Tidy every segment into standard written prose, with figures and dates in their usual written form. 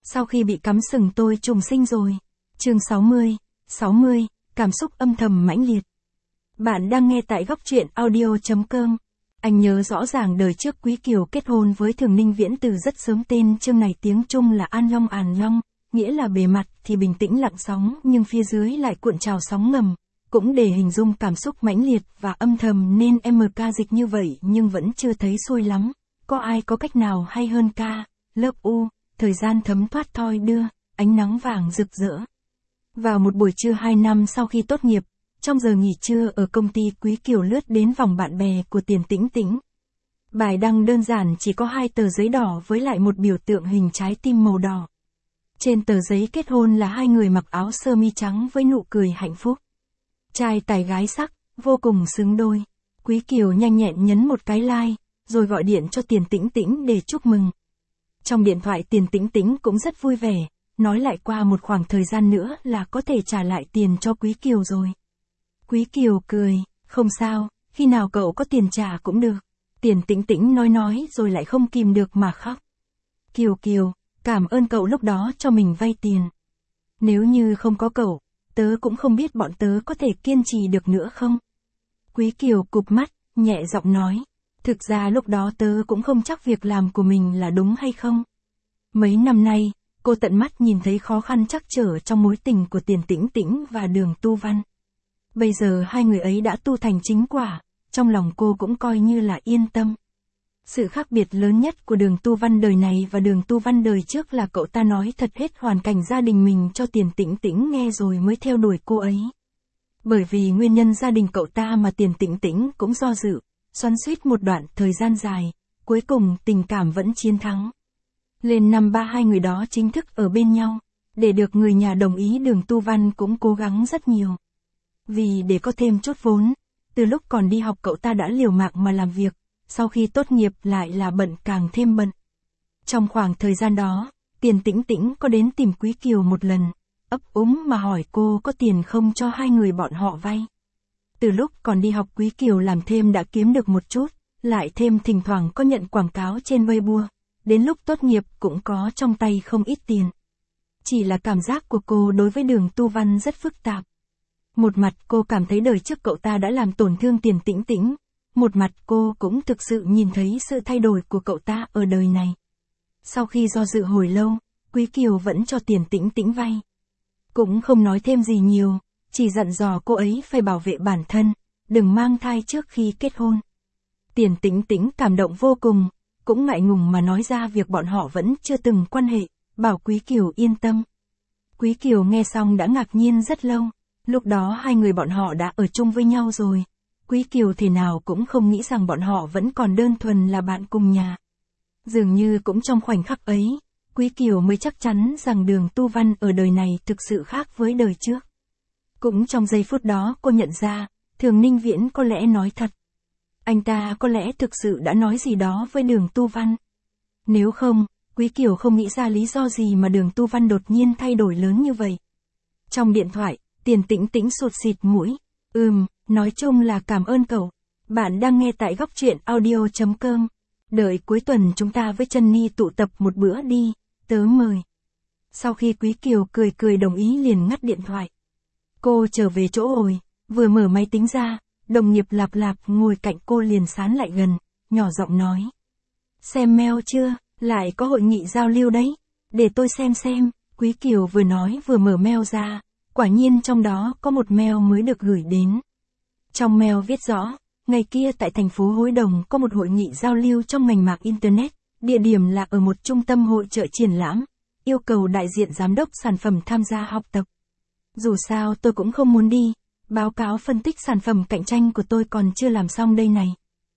Sau khi bị cắm sừng tôi trùng sinh rồi. Chương 60, cảm xúc âm thầm mãnh liệt. Bạn đang nghe tại góc truyện audio.com. Anh nhớ rõ ràng đời trước Quý Kiều kết hôn với Thường Ninh Viễn từ rất sớm, tên chương này tiếng Trung là An Long, nghĩa là bề mặt thì bình tĩnh lặng sóng nhưng phía dưới lại cuộn trào sóng ngầm, cũng để hình dung cảm xúc mãnh liệt và âm thầm nên MK dịch như vậy nhưng vẫn chưa thấy xuôi lắm. Có ai có cách nào hay hơn ca, lớp U, thời gian thấm thoát thoi đưa, ánh nắng vàng rực rỡ. Vào một buổi trưa 2 năm sau khi tốt nghiệp, trong giờ nghỉ trưa ở công ty, Quý Kiều lướt đến vòng bạn bè của Tiền Tĩnh Tĩnh. Bài đăng đơn giản chỉ có 2 tờ giấy đỏ với lại một biểu tượng hình trái tim màu đỏ. Trên tờ giấy kết hôn là 2 người mặc áo sơ mi trắng với nụ cười hạnh phúc. Trai tài gái sắc, vô cùng xứng đôi. Quý Kiều nhanh nhẹn nhấn một cái like, rồi gọi điện cho Tiền Tĩnh Tĩnh để chúc mừng. Trong điện thoại Tiền Tĩnh Tĩnh cũng rất vui vẻ, nói lại qua một khoảng thời gian nữa là có thể trả lại tiền cho Quý Kiều rồi. Quý Kiều cười, không sao, khi nào cậu có tiền trả cũng được. Tiền Tĩnh Tĩnh nói rồi lại không kìm được mà khóc. Kiều, cảm ơn cậu lúc đó cho mình vay tiền. Nếu như không có cậu, tớ cũng không biết bọn tớ có thể kiên trì được nữa không. Quý Kiều cụp mắt, nhẹ giọng nói. Thực ra lúc đó tớ cũng không chắc việc làm của mình là đúng hay không. Mấy năm nay, cô tận mắt nhìn thấy khó khăn trắc trở trong mối tình của Tiền Tĩnh Tĩnh và Đường Tu Văn. Bây giờ 2 người ấy đã tu thành chính quả, trong lòng cô cũng coi như là yên tâm. Sự khác biệt lớn nhất của Đường Tu Văn đời này và Đường Tu Văn đời trước là cậu ta nói thật hết hoàn cảnh gia đình mình cho Tiền Tĩnh Tĩnh nghe rồi mới theo đuổi cô ấy. Bởi vì nguyên nhân gia đình cậu ta mà Tiền Tĩnh Tĩnh cũng do dự, xoắn xuýt một đoạn thời gian dài, cuối cùng tình cảm vẫn chiến thắng. Lên năm 32 người đó chính thức ở bên nhau, để được người nhà đồng ý. Đường Tu Văn cũng cố gắng rất nhiều. Vì để có thêm chút vốn, từ lúc còn đi học cậu ta đã liều mạng mà làm việc, sau khi tốt nghiệp lại là bận càng thêm bận. Trong khoảng thời gian đó, Tiền Tĩnh Tĩnh có đến tìm Quý Kiều một lần, ấp úng mà hỏi cô có tiền không cho 2 người bọn họ vay. Từ lúc còn đi học Quý Kiều làm thêm đã kiếm được một chút, lại thêm thỉnh thoảng có nhận quảng cáo trên Weibo, đến lúc tốt nghiệp cũng có trong tay không ít tiền. Chỉ là cảm giác của cô đối với Đường Tu Văn rất phức tạp. Một mặt cô cảm thấy đời trước cậu ta đã làm tổn thương Tiền Tĩnh Tĩnh, một mặt cô cũng thực sự nhìn thấy sự thay đổi của cậu ta ở đời này. Sau khi do dự hồi lâu, Quý Kiều vẫn cho Tiền Tĩnh Tĩnh vay. Cũng không nói thêm gì nhiều, chỉ dặn dò cô ấy phải bảo vệ bản thân, đừng mang thai trước khi kết hôn. Tiền Tĩnh Tĩnh cảm động vô cùng, cũng ngại ngùng mà nói ra việc bọn họ vẫn chưa từng quan hệ, bảo Quý Kiều yên tâm. Quý Kiều nghe xong đã ngạc nhiên rất lâu, lúc đó 2 người bọn họ đã ở chung với nhau rồi. Quý Kiều thế nào cũng không nghĩ rằng bọn họ vẫn còn đơn thuần là bạn cùng nhà. Dường như cũng trong khoảnh khắc ấy, Quý Kiều mới chắc chắn rằng Đường Tu Văn ở đời này thực sự khác với đời trước. Cũng trong giây phút đó cô nhận ra, Thường Ninh Viễn có lẽ nói thật. Anh ta có lẽ thực sự đã nói gì đó với Đường Tu Văn. Nếu không, Quý Kiều không nghĩ ra lý do gì mà Đường Tu Văn đột nhiên thay đổi lớn như vậy. Trong điện thoại, Tiền Tĩnh Tĩnh sụt xịt mũi. Nói chung là cảm ơn cậu. Bạn đang nghe tại góc truyện audio.com. Đợi cuối tuần chúng ta với Trân tụ tập một bữa đi, tớ mời. Sau khi Quý Kiều cười đồng ý liền ngắt điện thoại. Cô trở về chỗ ngồi, vừa mở máy tính ra, đồng nghiệp Lạp ngồi cạnh cô liền sán lại gần, nhỏ giọng nói. Xem mail chưa, lại có hội nghị giao lưu đấy, để tôi xem. Quý Kiều vừa nói vừa mở mail ra, quả nhiên trong đó có một mail mới được gửi đến. Trong mail viết rõ, ngày kia tại thành phố Hối Đồng có một hội nghị giao lưu trong ngành mạng Internet, địa điểm là ở một trung tâm hội chợ triển lãm, yêu cầu đại diện giám đốc sản phẩm tham gia học tập. Dù sao tôi cũng không muốn đi, báo cáo phân tích sản phẩm cạnh tranh của tôi còn chưa làm xong đây này.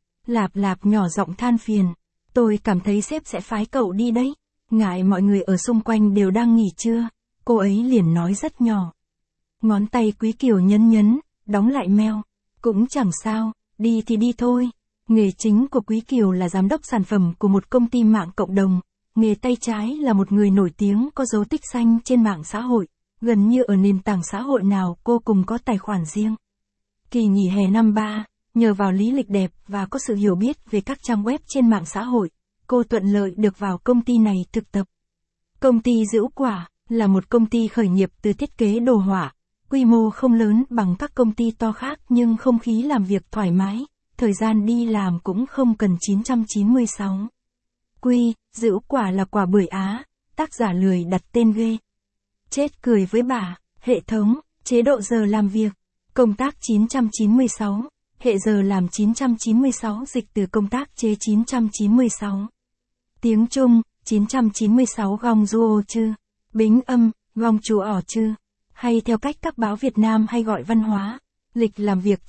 Lạp nhỏ giọng than phiền, tôi cảm thấy sếp sẽ phái cậu đi đấy, ngại mọi người ở xung quanh đều đang nghỉ trưa, cô ấy liền nói rất nhỏ. Ngón tay Quý Kiều nhấn, đóng lại mail. Cũng chẳng sao, đi thì đi thôi. Nghề chính của Quý Kiều là giám đốc sản phẩm của một công ty mạng cộng đồng. Nghề tay trái là một người nổi tiếng có dấu tích xanh trên mạng xã hội. Gần như ở nền tảng xã hội nào cô cùng có tài khoản riêng. Kỳ nghỉ hè năm 3, nhờ vào lý lịch đẹp và có sự hiểu biết về các trang web trên mạng xã hội, cô thuận lợi được vào công ty này thực tập. Công ty Dữu Quả là một công ty khởi nghiệp từ thiết kế đồ họa, quy mô không lớn bằng các công ty to khác nhưng không khí làm việc thoải mái, thời gian đi làm cũng không cần 996. Dữu Quả là quả bưởi Á, tác giả lười đặt tên ghê. Chết cười với bà, hệ thống, chế độ giờ làm việc, công tác 996, hệ giờ làm 996 dịch từ công tác chế 996. Tiếng Trung, 996 gong duo chư, bính âm, gong chú ỏ chư, hay theo cách các báo Việt Nam hay gọi văn hóa, lịch làm việc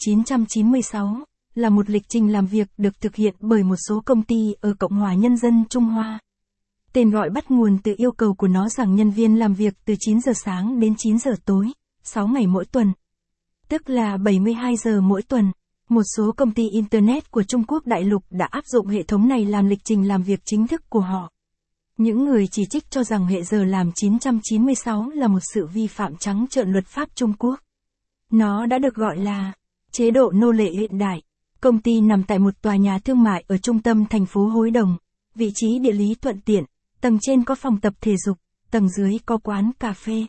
996, là một lịch trình làm việc được thực hiện bởi một số công ty ở Cộng hòa Nhân dân Trung Hoa. Tên gọi bắt nguồn từ yêu cầu của nó rằng nhân viên làm việc từ 9 giờ sáng đến 9 giờ tối, 6 ngày mỗi tuần. Tức là 72 giờ mỗi tuần. Một số công ty Internet của Trung Quốc đại lục đã áp dụng hệ thống này làm lịch trình làm việc chính thức của họ. Những người chỉ trích cho rằng hệ giờ làm 996 là một sự vi phạm trắng trợn luật pháp Trung Quốc. Nó đã được gọi là chế độ nô lệ hiện đại. Công ty nằm tại một tòa nhà thương mại ở trung tâm thành phố Hối Đồng, vị trí địa lý thuận tiện, tầng trên có phòng tập thể dục, tầng dưới có quán cà phê.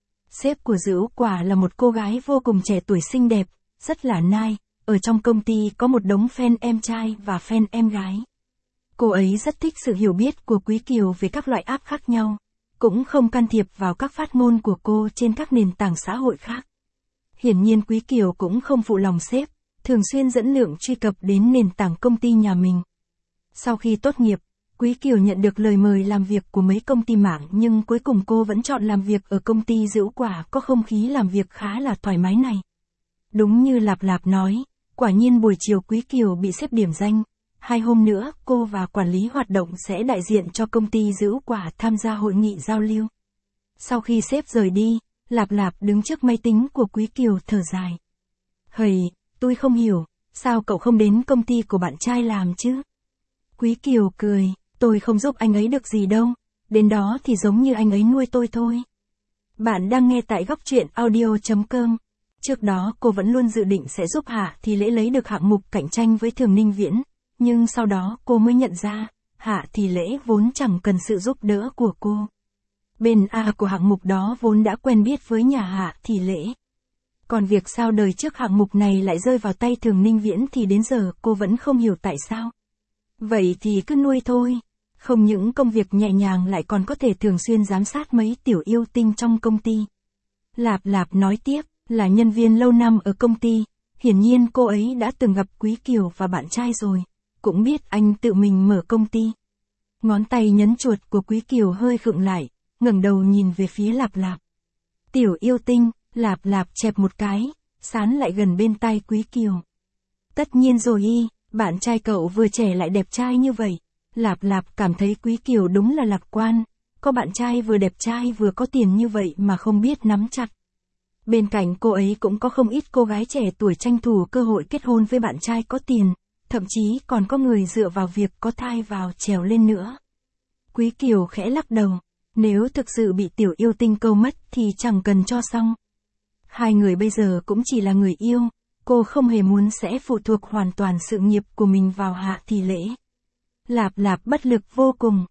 Sếp của Dữu Quả là một cô gái vô cùng trẻ tuổi xinh đẹp, rất là nice. Ở trong công ty có một đống fan em trai và fan em gái. Cô ấy rất thích sự hiểu biết của Quý Kiều về các loại app khác nhau, cũng không can thiệp vào các phát ngôn của cô trên các nền tảng xã hội khác. Hiển nhiên Quý Kiều cũng không phụ lòng sếp, thường xuyên dẫn lượng truy cập đến nền tảng công ty nhà mình. Sau khi tốt nghiệp, Quý Kiều nhận được lời mời làm việc của mấy công ty mạng nhưng cuối cùng cô vẫn chọn làm việc ở công ty Dữu Quả có không khí làm việc khá là thoải mái này. Đúng như Lạp Lạp nói, quả nhiên buổi chiều Quý Kiều bị sếp điểm danh, 2 hôm nữa cô và quản lý hoạt động sẽ đại diện cho công ty Dữu Quả tham gia hội nghị giao lưu. Sau khi sếp rời đi, Lạp Lạp đứng trước máy tính của Quý Kiều thở dài. Hầy, tôi không hiểu, sao cậu không đến công ty của bạn trai làm chứ? Quý Kiều cười, tôi không giúp anh ấy được gì đâu, đến đó thì giống như anh ấy nuôi tôi thôi. Bạn đang nghe tại góc truyện audio.com. Trước đó cô vẫn luôn dự định sẽ giúp Hạ Thị Lễ lấy được hạng mục cạnh tranh với Thường Ninh Viễn, nhưng sau đó cô mới nhận ra, Hạ Thị Lễ vốn chẳng cần sự giúp đỡ của cô. Bên A của hạng mục đó vốn đã quen biết với nhà Hạ Thị Lễ. Còn việc sao đời trước hạng mục này lại rơi vào tay Thường Ninh Viễn thì đến giờ cô vẫn không hiểu tại sao. Vậy thì cứ nuôi thôi, không những công việc nhẹ nhàng lại còn có thể thường xuyên giám sát mấy tiểu yêu tinh trong công ty. Lạp Lạp nói tiếp, là nhân viên lâu năm ở công ty, hiển nhiên cô ấy đã từng gặp Quý Kiều và bạn trai rồi, cũng biết anh tự mình mở công ty. Ngón tay nhấn chuột của Quý Kiều hơi khựng lại, ngẩng đầu nhìn về phía Lạp Lạp. Tiểu yêu tinh, Lạp Lạp chẹp một cái, sán lại gần bên tai Quý Kiều. Tất nhiên rồi y, bạn trai cậu vừa trẻ lại đẹp trai như vậy. Lạp Lạp cảm thấy Quý Kiều đúng là lạc quan, có bạn trai vừa đẹp trai vừa có tiền như vậy mà không biết nắm chặt. Bên cạnh cô ấy cũng có không ít cô gái trẻ tuổi tranh thủ cơ hội kết hôn với bạn trai có tiền, thậm chí còn có người dựa vào việc có thai vào trèo lên nữa. Quý Kiều khẽ lắc đầu, nếu thực sự bị tiểu yêu tinh câu mất thì chẳng cần cho xong. Hai người bây giờ cũng chỉ là người yêu, cô không hề muốn sẽ phụ thuộc hoàn toàn sự nghiệp của mình vào Hạ Thị Lễ. Lạp Lạp bất lực vô cùng.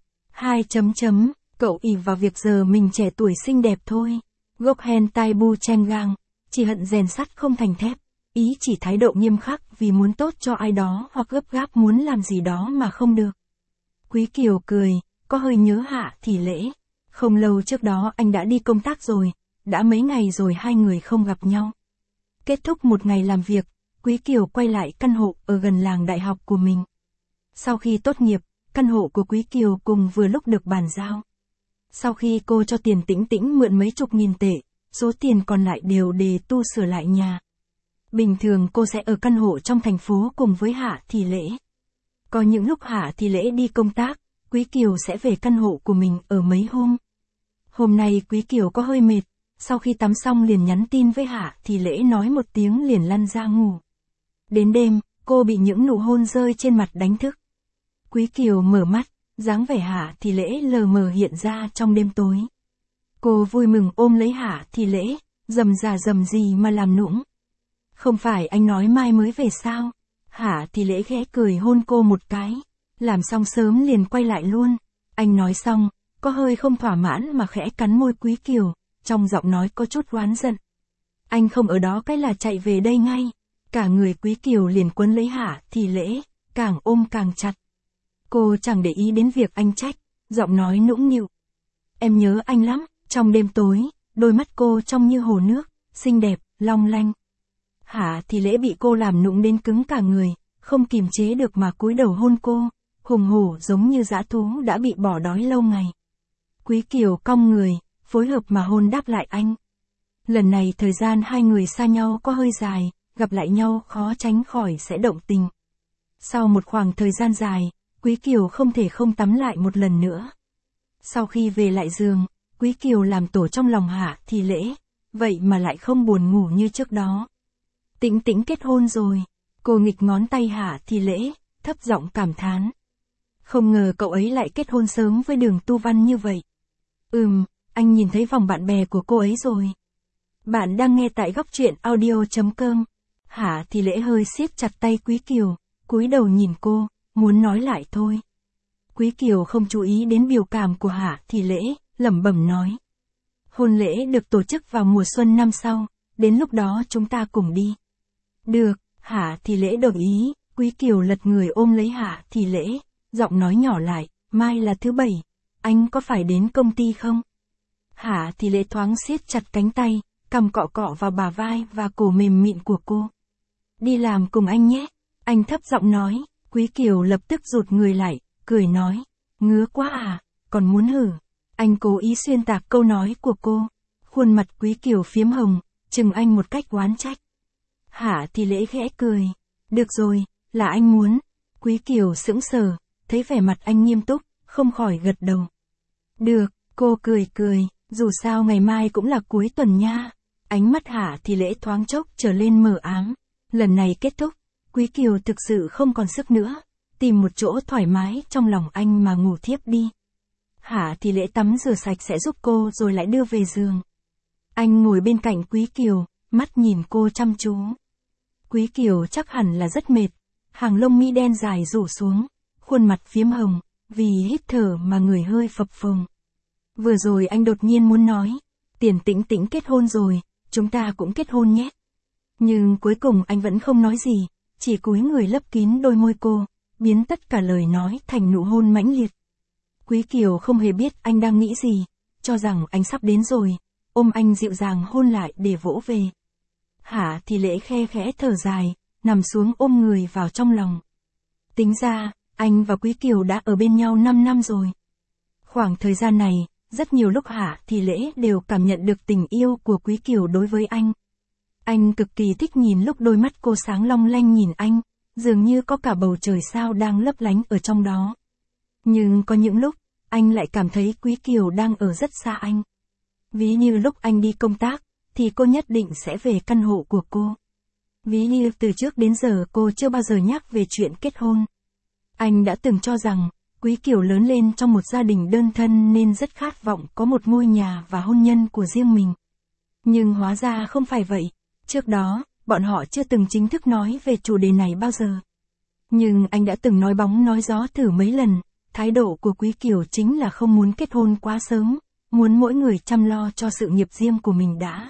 Cậu ỷ vào việc giờ mình trẻ tuổi xinh đẹp thôi. Gốc hen tai bu chen gang, chỉ hận rèn sắt không thành thép, ý chỉ thái độ nghiêm khắc vì muốn tốt cho ai đó hoặc gấp gáp muốn làm gì đó mà không được. Quý Kiều cười, có hơi nhớ Hạ Thị Lễ. Không lâu trước đó anh đã đi công tác rồi, đã mấy ngày rồi hai người không gặp nhau. Kết thúc một ngày làm việc, Quý Kiều quay lại căn hộ ở gần làng đại học của mình. Sau khi tốt nghiệp, căn hộ của Quý Kiều cùng vừa lúc được bàn giao. Sau khi cô cho Tiền Tĩnh Tĩnh mượn mấy chục nghìn tệ, số tiền còn lại đều để tu sửa lại nhà. Bình thường cô sẽ ở căn hộ trong thành phố cùng với Hạ Thị Lễ. Có những lúc Hạ Thị Lễ đi công tác, Quý Kiều sẽ về căn hộ của mình ở mấy hôm. Hôm nay Quý Kiều có hơi mệt, sau khi tắm xong liền nhắn tin với Hạ Thị Lễ nói một tiếng liền lăn ra ngủ. Đến đêm, cô bị những nụ hôn rơi trên mặt đánh thức. Quý Kiều mở mắt, dáng vẻ Hạ Thị Lễ lờ mờ hiện ra trong đêm tối. Cô vui mừng ôm lấy Hạ Thị Lễ, rầm rà rầm gì mà làm nũng. Không phải anh nói mai mới về sao? Hạ Thị Lễ khẽ cười hôn cô một cái, làm xong sớm liền quay lại luôn. Anh nói xong, có hơi không thỏa mãn mà khẽ cắn môi Quý Kiều, trong giọng nói có chút oán giận. Anh không ở đó cái là chạy về đây ngay. Cả người Quý Kiều liền quấn lấy Hạ Thì Lễ, càng ôm càng chặt. Cô chẳng để ý đến việc anh trách, giọng nói nũng nịu. Em nhớ anh lắm. Trong đêm tối, đôi mắt cô trong như hồ nước, xinh đẹp, long lanh. Hạ Thì Lễ bị cô làm nũng đến cứng cả người, không kìm chế được mà cúi đầu hôn cô, hùng hổ giống như dã thú đã bị bỏ đói lâu ngày. Quý Kiều cong người, phối hợp mà hôn đáp lại anh. Lần này thời gian hai người xa nhau có hơi dài, gặp lại nhau khó tránh khỏi sẽ động tình. Sau một khoảng thời gian dài, Quý Kiều không thể không tắm lại một lần nữa. Sau khi về lại giường, Quý Kiều làm tổ trong lòng Hạ Thì Lễ, vậy mà lại không buồn ngủ như trước đó. Tĩnh Tĩnh kết hôn rồi. Cô nghịch ngón tay Hạ Thì Lễ, thấp giọng cảm thán. Không ngờ cậu ấy lại kết hôn sớm với Đường Tu Văn như vậy. Anh nhìn thấy vòng bạn bè của cô ấy rồi. Bạn đang nghe tại góc truyện audio.com. Hạ Thì Lễ hơi siết chặt tay Quý Kiều, cúi đầu nhìn cô, muốn nói lại thôi. Quý Kiều không chú ý đến biểu cảm của Hạ Thì Lễ, lẩm bẩm nói. Hôn lễ được tổ chức vào mùa xuân năm sau, đến lúc đó chúng ta cùng đi. Được, Hạ Thì Lễ đồng ý. Quý Kiều lật người ôm lấy Hạ Thì Lễ, giọng nói nhỏ lại, mai là thứ bảy, anh có phải đến công ty không? Hạ Thì Lễ thoáng siết chặt cánh tay, cằm cọ cọ vào bả vai và cổ mềm mịn của cô. Đi làm cùng anh nhé, anh thấp giọng nói. Quý Kiều lập tức rụt người lại, cười nói, ngứa quá à, còn muốn hử. Anh cố ý xuyên tạc câu nói của cô. Khuôn mặt Quý Kiều phiếm hồng, chừng anh một cách oán trách. Hạ Thì Lễ khẽ cười. Được rồi, là anh muốn. Quý Kiều sững sờ, thấy vẻ mặt anh nghiêm túc, không khỏi gật đầu. Được, cô cười cười, dù sao ngày mai cũng là cuối tuần nha. Ánh mắt Hạ Thì Lễ thoáng chốc trở lên mờ ám. Lần này kết thúc, Quý Kiều thực sự không còn sức nữa, tìm một chỗ thoải mái trong lòng anh mà ngủ thiếp đi. Hạ Thì Lễ tắm rửa sạch sẽ giúp cô rồi lại đưa về giường. Anh ngồi bên cạnh Quý Kiều, mắt nhìn cô chăm chú. Quý Kiều chắc hẳn là rất mệt, hàng lông mi đen dài rủ xuống, khuôn mặt phiếm hồng, vì hít thở mà người hơi phập phồng. Vừa rồi anh đột nhiên muốn nói, Tĩnh Tĩnh kết hôn rồi, chúng ta cũng kết hôn nhé. Nhưng cuối cùng anh vẫn không nói gì, chỉ cúi người lấp kín đôi môi cô, biến tất cả lời nói thành nụ hôn mãnh liệt. Quý Kiều không hề biết anh đang nghĩ gì, cho rằng anh sắp đến rồi, ôm anh dịu dàng hôn lại để vỗ về. Hạ Thì Lễ khe khẽ thở dài, nằm xuống ôm người vào trong lòng. Tính ra, anh và Quý Kiều đã ở bên nhau 5 năm rồi. Khoảng thời gian này, rất nhiều lúc Hạ Thì Lễ đều cảm nhận được tình yêu của Quý Kiều đối với anh. Anh cực kỳ thích nhìn lúc đôi mắt cô sáng long lanh nhìn anh, dường như có cả bầu trời sao đang lấp lánh ở trong đó. Nhưng có những lúc, anh lại cảm thấy Quý Kiều đang ở rất xa anh. Ví như lúc anh đi công tác, thì cô nhất định sẽ về căn hộ của cô. Ví như từ trước đến giờ cô chưa bao giờ nhắc về chuyện kết hôn. Anh đã từng cho rằng, Quý Kiều lớn lên trong một gia đình đơn thân nên rất khát vọng có một ngôi nhà và hôn nhân của riêng mình. Nhưng hóa ra không phải vậy. Trước đó, bọn họ chưa từng chính thức nói về chủ đề này bao giờ. Nhưng anh đã từng nói bóng nói gió thử mấy lần, thái độ của Quý Kiều chính là không muốn kết hôn quá sớm, muốn mỗi người chăm lo cho sự nghiệp riêng của mình đã.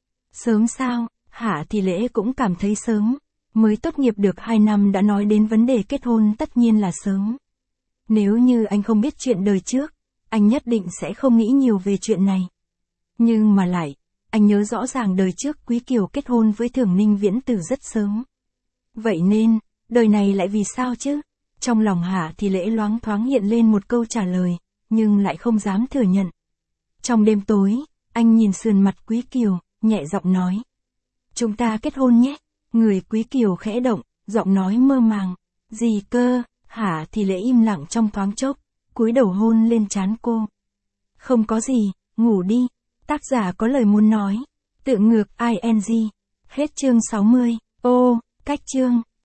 Sớm sao? Hạ Thì Lễ cũng cảm thấy sớm. Mới tốt nghiệp được 2 năm đã nói đến vấn đề kết hôn tất nhiên là sớm. Nếu như anh không biết chuyện đời trước, anh nhất định sẽ không nghĩ nhiều về chuyện này. Nhưng mà lại, anh nhớ rõ ràng đời trước Quý Kiều kết hôn với Thường Ninh Viễn từ rất sớm. Vậy nên, đời này lại vì sao chứ? Trong lòng Hạ Thì Lễ loáng thoáng hiện lên một câu trả lời, nhưng lại không dám thừa nhận. Trong đêm tối, anh nhìn sườn mặt Quý Kiều, nhẹ giọng nói. Chúng ta kết hôn nhé. Người Quý Kiều khẽ động, giọng nói mơ màng. Gì cơ? Hạ Thì Lễ im lặng trong thoáng chốc, cúi đầu hôn lên trán cô. Không có gì, ngủ đi. Tác giả có lời muốn nói. Tự ngược ING. Hết chương 60. Ô, cách chương.